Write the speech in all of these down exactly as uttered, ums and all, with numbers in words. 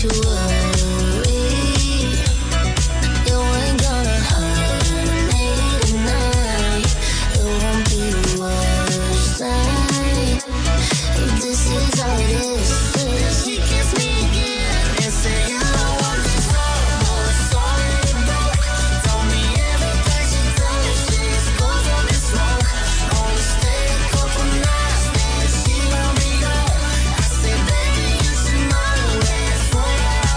you worry. You ain't gonna hurt me tonight. It won't be the worst thing. If this is how it is, she kiss me again and say you don't want this love, but it's already broke. Told me every time she tell me she's goes on this road. Only stay a couple nights, then she will be gone. I say, baby, you should know where for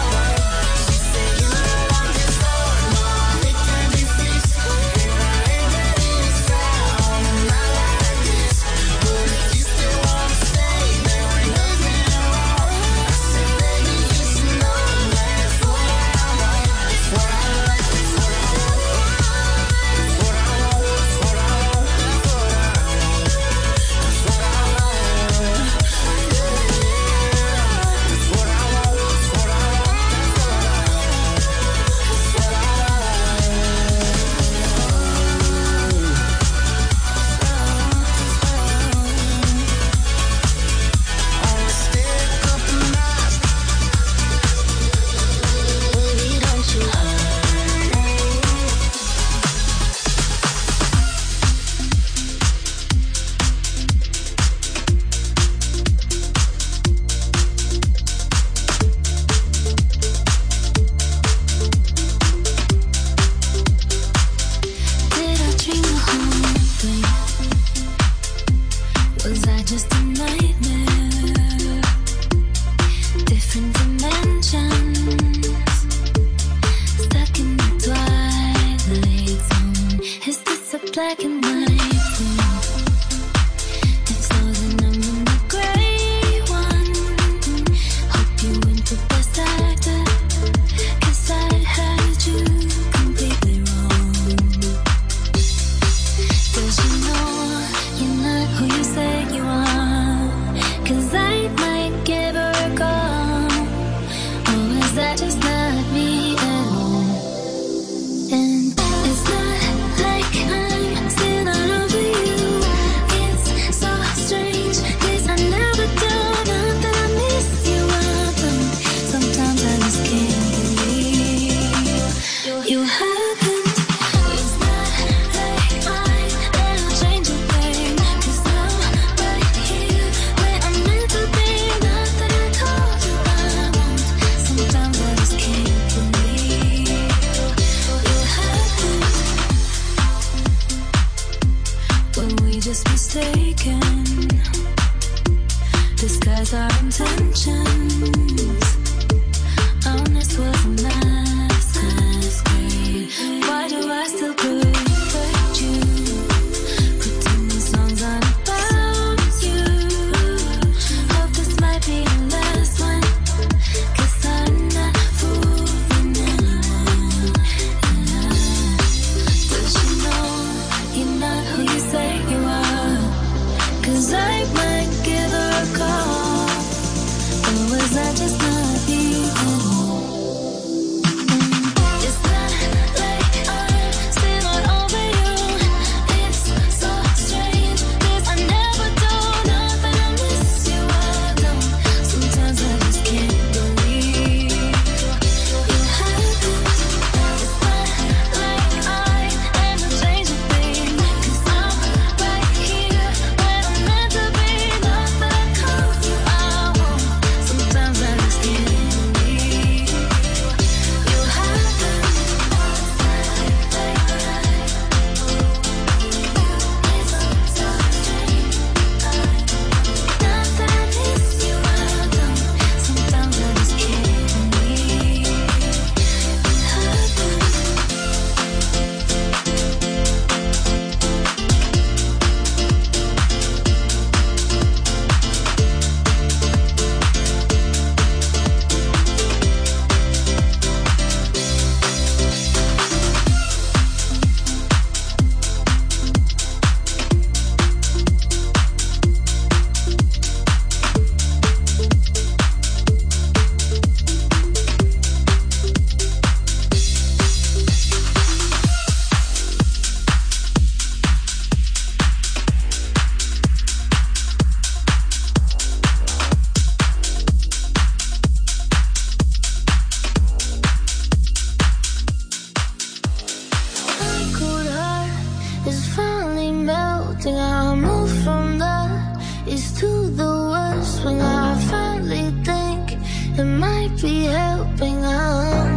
be helping out.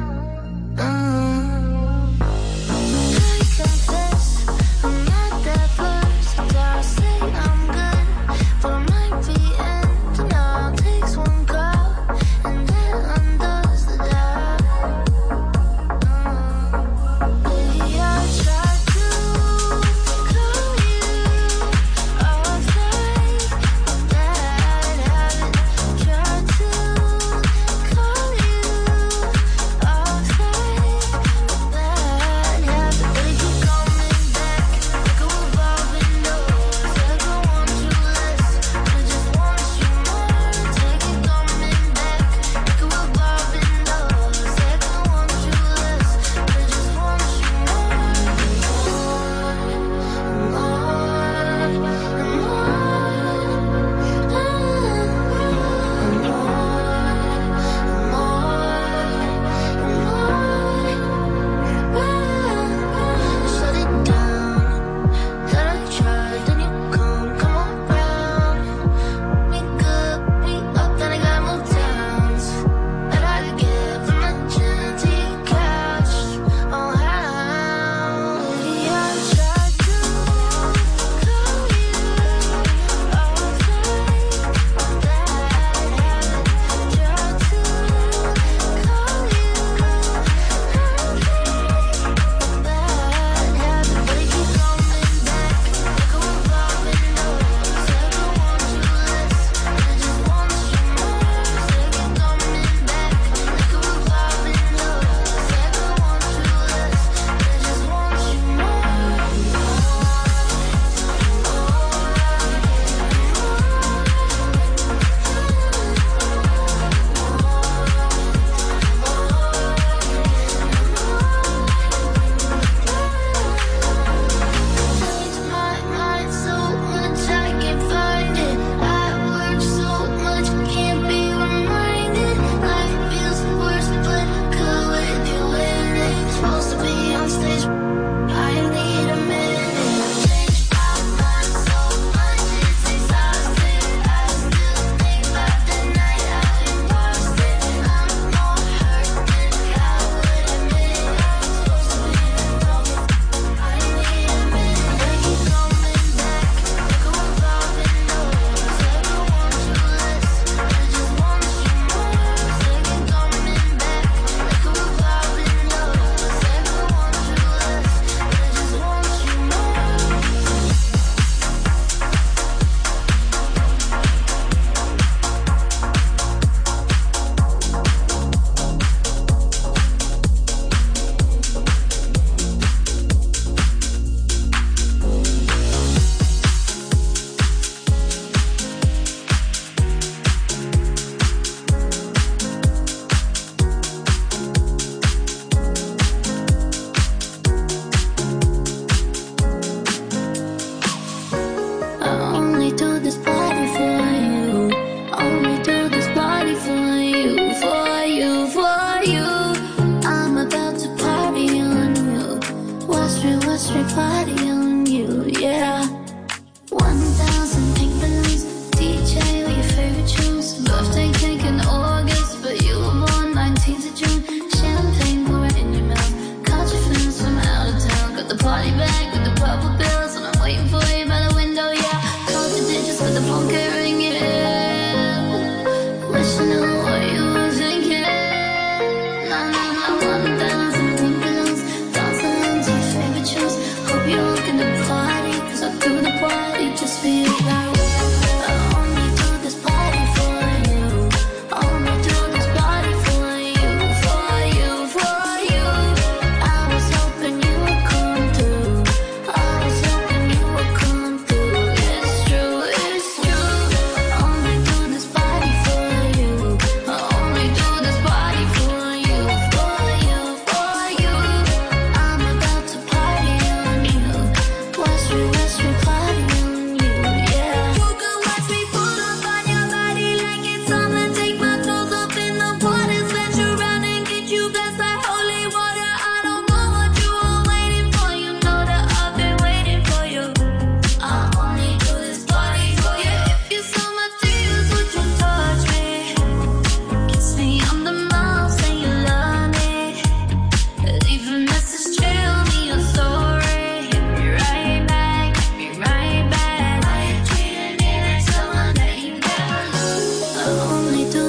Mm. I confess, I'm not that versatile. Say I'm good, but I might be ending up. Takes one call, and then undoes the job. Mm. Baby, I tried to call you off night, but bad habit. Tried to call you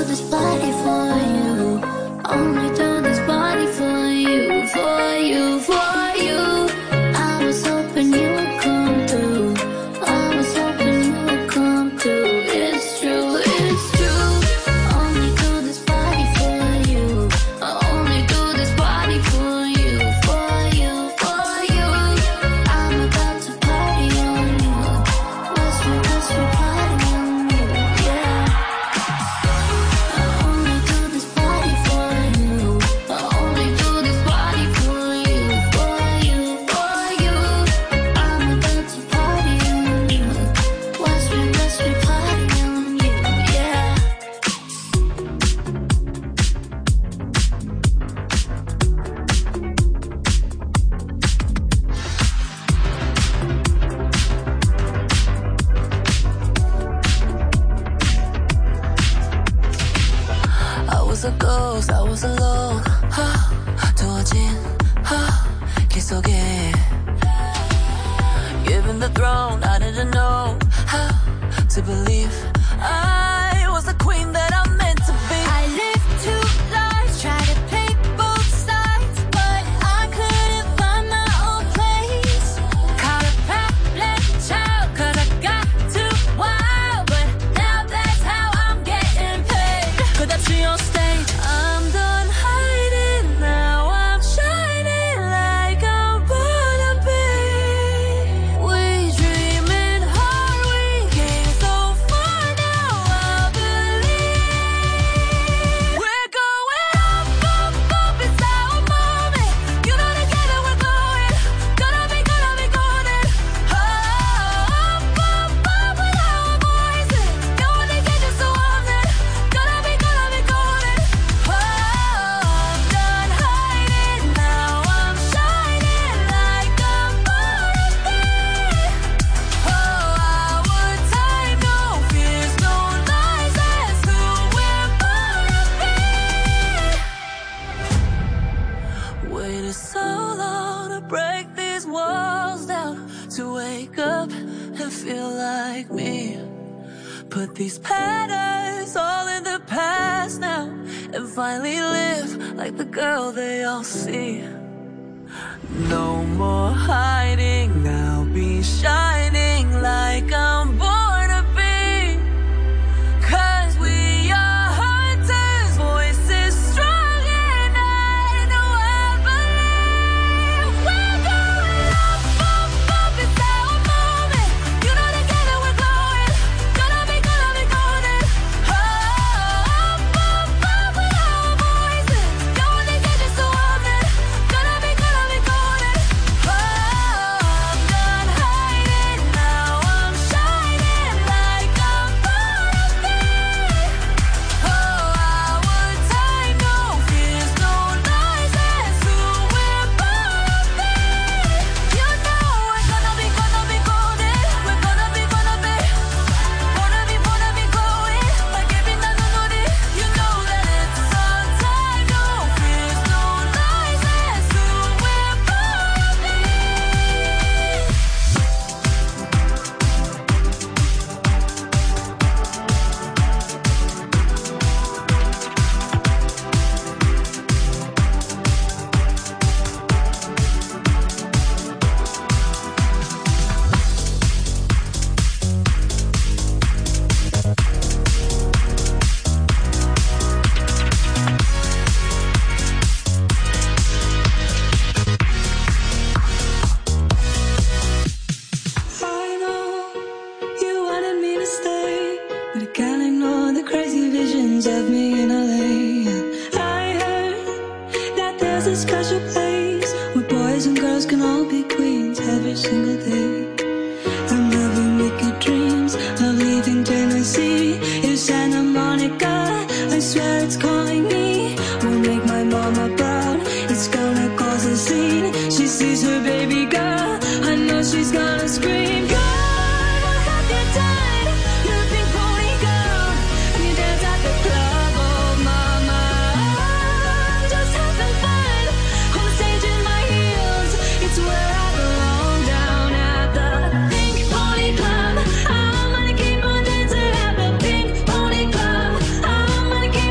this party for you. Only do this party for you, for you, for you. I was hoping you would come through. I was hoping you would come through. It's true, it's true. Only do this party for you. I only do this party for you, for you, for you. I'm about to party on you. What's we, what's we party on you, yeah. I only do this party for you. I only do this party for you, for you, for you. I'm about to party on you. What's we, what's we party on you, yeah. I was a ghost, I was alone. 두어진 길 속에 given the throne, I didn't know how to believe I was the queen that I'm meant to be. I lived two lives, tried to play both sides, but I couldn't find my own place. Caught a problem child, cause I got too wild, but now that's how I'm getting paid. 끝없이 on stage, I'm done hiding, now I'm shining like I'm born to be. We dreaming hard, we came so far, now I believe. We're going up, up, up, it's our moment. You know together we're going, gonna be, gonna be golden. Oh, up, up, up with our voices. You wanna get you so often, gonna be, gonna be golden. Oh, I'm done hiding, now I'm shining like I'm born to be. Oh, our time, no fears, no lies, that's who we're born to be. waited so long to break these walls down, to wake up and feel like me. Put these patterns all in the past now, and finally live like the girl they all see. No more hiding, I'll be shining like I'm born to be. Cause we are hunters, voices strong, and I know I believe. We're going up, up, up, it's our moment. You know together we're glowing, gonna be, gonna be golden. Oh, up, up, up with our voices. You wanna get you so often, gonna be, gonna be golden. Oh, I'm done hiding, now I'm shining like I'm born to be. Oh, our time, no fears, no lies, that's who we're born to be. You know we're gonna be, gonna be golden. We're gonna be, gonna be, wanna be, wanna be glowing like every night on it. You know that it's our time, no fears, no lies, that's who we're born to be. I know you wanted me to stay, but I can't ignore the crazy visions of me in L A. I heard that there's a special place where boys and girls can all be queens every single day. I'm having wicked dreams of leaving Tennessee. It's Santa Monica, I swear it's calling me. Won't make my mama proud, it's gonna cause a scene. She sees her baby girl, I know she's gonna scream. God, what have you done? You pink pony girl, and you dance at the club, oh mama. I'm just having fun, on the stage in my heels. It's where I belong, down at the Pink Pony Club. I'm gonna keep on dancing at the Pink Pony Club. I'm gonna keep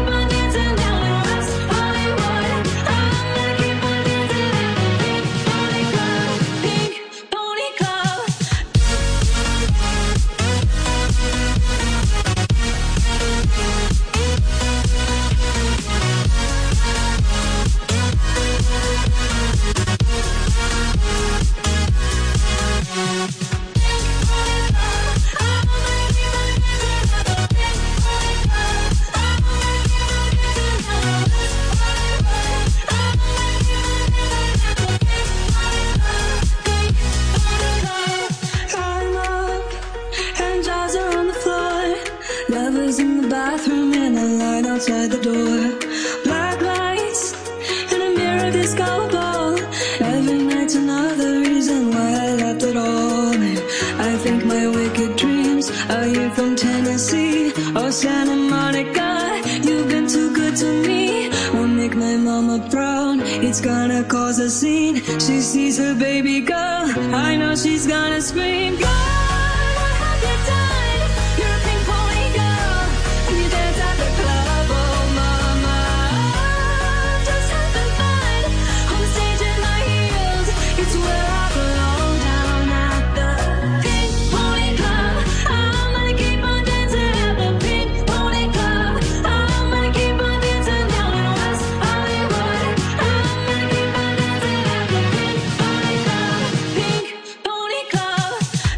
outside the door. Black lights in a mirror disco ball. Every night's another reason why I left it all. And I think my wicked dreams are you from Tennessee or Santa Monica. You've been too good to me. Won't make my mama proud. It's gonna cause a scene. She sees her baby girl. I know she's gonna scream. God, what have you done? You're a pink pony girl, and you dance at the club. Oh, mama, I'm just having fun on the stage in my heels. It's where I belong, down at the Pink Pony Club. I'm gonna keep on dancing at the Pink Pony Club. I'm gonna keep on dancing down in West Hollywood. I'm gonna keep on dancing at the Pink Pony Club. Pink Pony Club.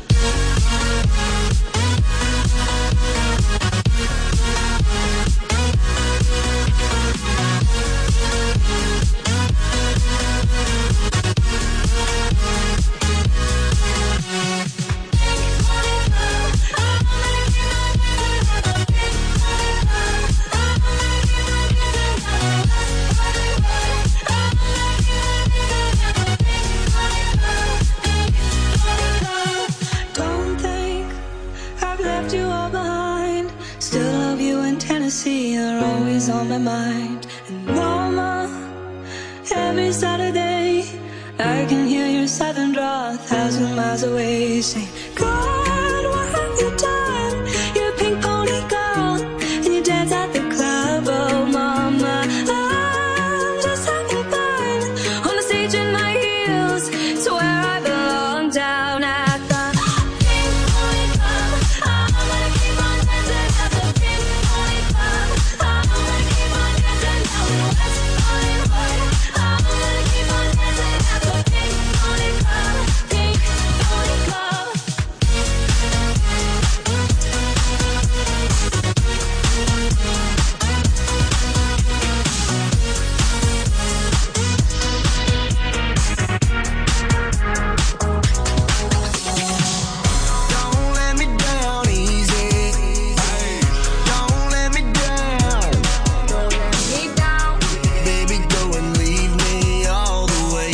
Don't think I've left you all behind. Still love you in Tennessee, you're always on my mind. And mama, every Saturday I can hear your southern drawl a thousand miles away. Say, God, what have you done? You're a pink pony girl, and you dance at the club. Oh, mama, I'm just having fun on the stage in my heels. It's where I belong, down at the Pink Pony Club. I'm gonna keep on dancing at the Pink Pony Club. I'm gonna keep on dancing down in West Hollywood. I'm gonna keep on dancing at the Pink Pony Club. Pink Pony Club. Don't let me down easy. Don't let me down. Don't let me down, Baby, go and leave me all the way.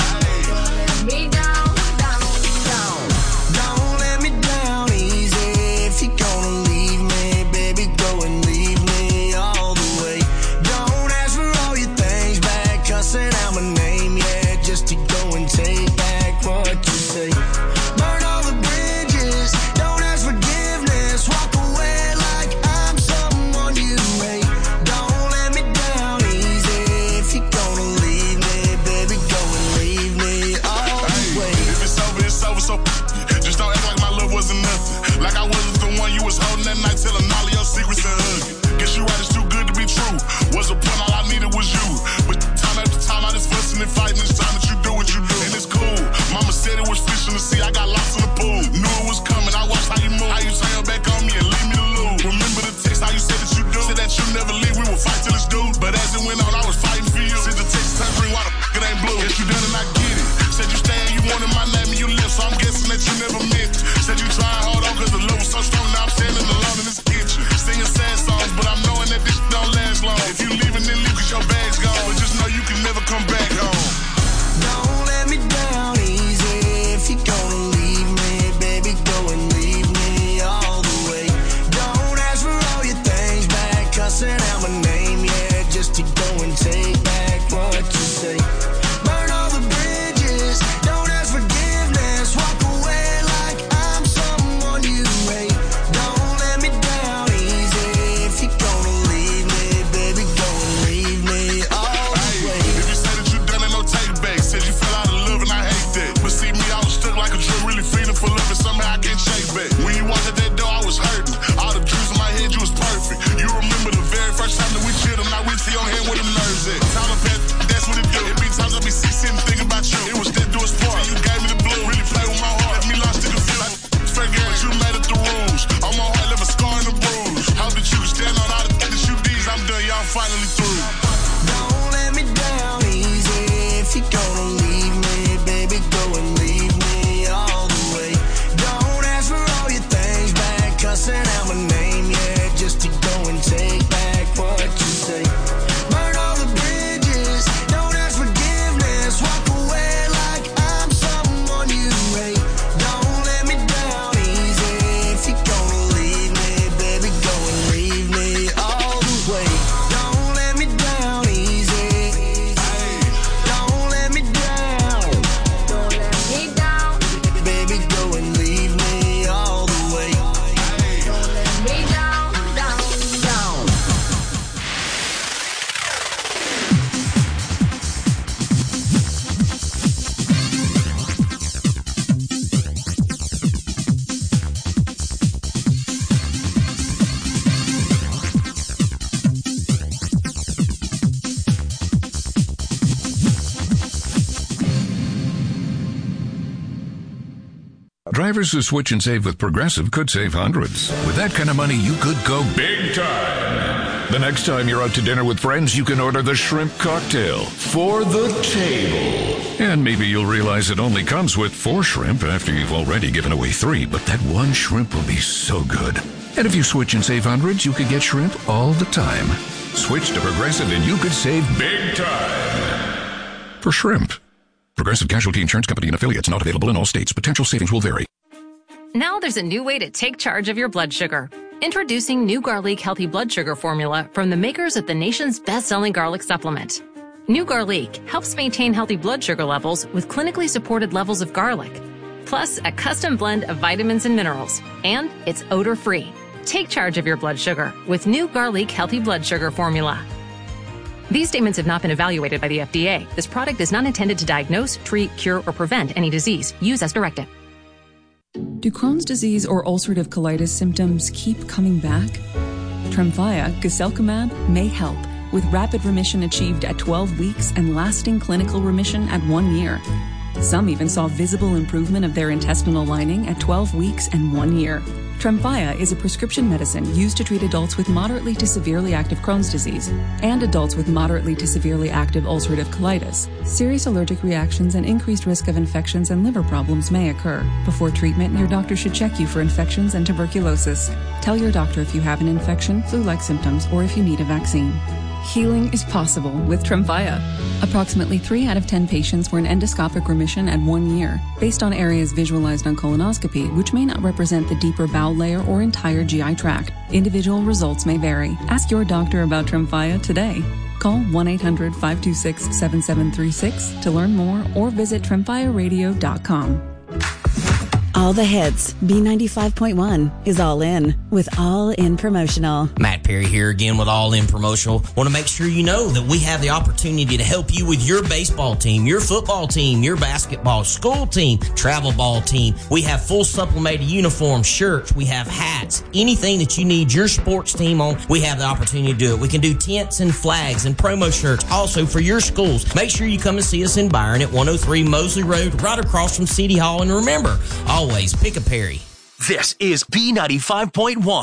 let me down, down, down. Don't let me down easy. If you're gonna leave me, baby, go and leave me all the way. Don't ask for all your things back, cussing out my name, yeah, just to go and take back what you say. Burn all the bridges, don't ask forgiveness, walk away like I'm someone you hate. Don't let me down easy. If you're gonna leave me, baby, go and leave me all the way. If it's over, it's over, so just don't act like my love wasn't nothing. Like I wasn't the one you was holding that night, telling all of your secrets and hugging. Guess you right, it's too good to be true. Was a point, all I needed was you. But time after time, I just fussing and fighting. It's time that you do what you do. And it's cool. Mama said it was fish in the sea, I got lost in the pool. Knew it was coming, I watched how you move. How you turn your back on me and leave me to lose. Remember the text, how you said that you do. Said that you never leave, we would fight till it's due. But as it went on, I was fighting for you. Since the text turned green, why the f*** it ain't blue? Guess you done and I get it. Said you staying, you wanted my name and you left, so I'm guessing that you never meant it. Said you trying hard on cause the love was so strong, now I'm standing alone in this kitchen. Singing sad songs, but I'm knowing that this don't last long. If you leaving, then leave cause your bag's gone. But just know you can never come back home. Don't let me down easy. If you're gonna leave me, baby, go and leave me all the way. Don't ask for all your things back, cussing out my name, yeah, just to go and take back what you say. Burn all the bridges, don't ask forgiveness, walk away like I'm someone you hate. Don't let me down easy. If you're gonna leave me, baby, go and leave me all the way. If you say that you done it, no take back. Said you fell out of love and I hate that. But see me, I was stuck like a drug, really feeling for love and somehow I can't shake back. When you walked at that door, I was hurting. All the dreams in my head, you was perfect. You remember the very first time that we chilled and I reached for your hand where them nerves at. Time to pass, that's what it do. It be times I be sick sitting thinking about you. It was that do a sport. You gave me the blue, really play with my heart. Left me lost in the field. Fair game, but you made it the rules. On my heart, left a scar and a bruise. Hope that you can stand on all the things that you did. I'm done, y'all finally through. Don't let me down easy. If you're gonna leave me, baby, go and leave me all the way. Don't ask for all your things back, cussing out my name, yeah, just to go and take back what Drivers who switch and save with Progressive could save hundreds. With that kind of money, you could go big time. The next time you're out to dinner with friends, you can order the shrimp cocktail for the table. And maybe you'll realize it only comes with four shrimp after you've already given away three, but that one shrimp will be so good. And if you switch and save hundreds, you could get shrimp all the time. Switch to Progressive and you could save big time. For shrimp. Progressive Casualty Insurance Company and affiliates, not available in all states. Potential savings will vary. Now there's a new way to take charge of your blood sugar. Introducing New Garlic Healthy Blood Sugar Formula from the makers of the nation's best-selling garlic supplement. New Garlic helps maintain healthy blood sugar levels with clinically supported levels of garlic, plus a custom blend of vitamins and minerals, and it's odor-free. Take charge of your blood sugar with New Garlic Healthy Blood Sugar Formula. These statements have not been evaluated by the F D A. This product is not intended to diagnose, treat, cure, or prevent any disease. Use as directed. Do Crohn's disease or ulcerative colitis symptoms keep coming back? Tremfya, guselkumab, may help, with rapid remission achieved at twelve weeks and lasting clinical remission at one year. Some even saw visible improvement of their intestinal lining at twelve weeks and one year. Tremfya is a prescription medicine used to treat adults with moderately to severely active Crohn's disease and adults with moderately to severely active ulcerative colitis. Serious allergic reactions and increased risk of infections and liver problems may occur. Before treatment, your doctor should check you for infections and tuberculosis. Tell your doctor if you have an infection, flu-like symptoms, or if you need a vaccine. Healing is possible with Tremfya. Approximately three out of ten patients were in endoscopic remission at one year, based on areas visualized on colonoscopy, which may not represent the deeper bowel layer or entire G I tract. Individual results may vary. Ask your doctor about Tremfya today. Call one eight hundred, five two six, seven seven three six to learn more or visit tremfya radio dot com. All the hits. B ninety-five point one is All In with All In Promotional. Matt Perry here again with All In Promotional. Want to make sure you know that we have the opportunity to help you with your baseball team, your football team, your basketball, school team, travel ball team. We have full supplemented uniforms, shirts, we have hats, anything that you need your sports team on, we have the opportunity to do it. We can do tents and flags and promo shirts also for your schools. Make sure you come and see us in Byron at one oh three Mosley Road, right across from City Hall. And remember, always pick a Perry. This is B ninety-five point one.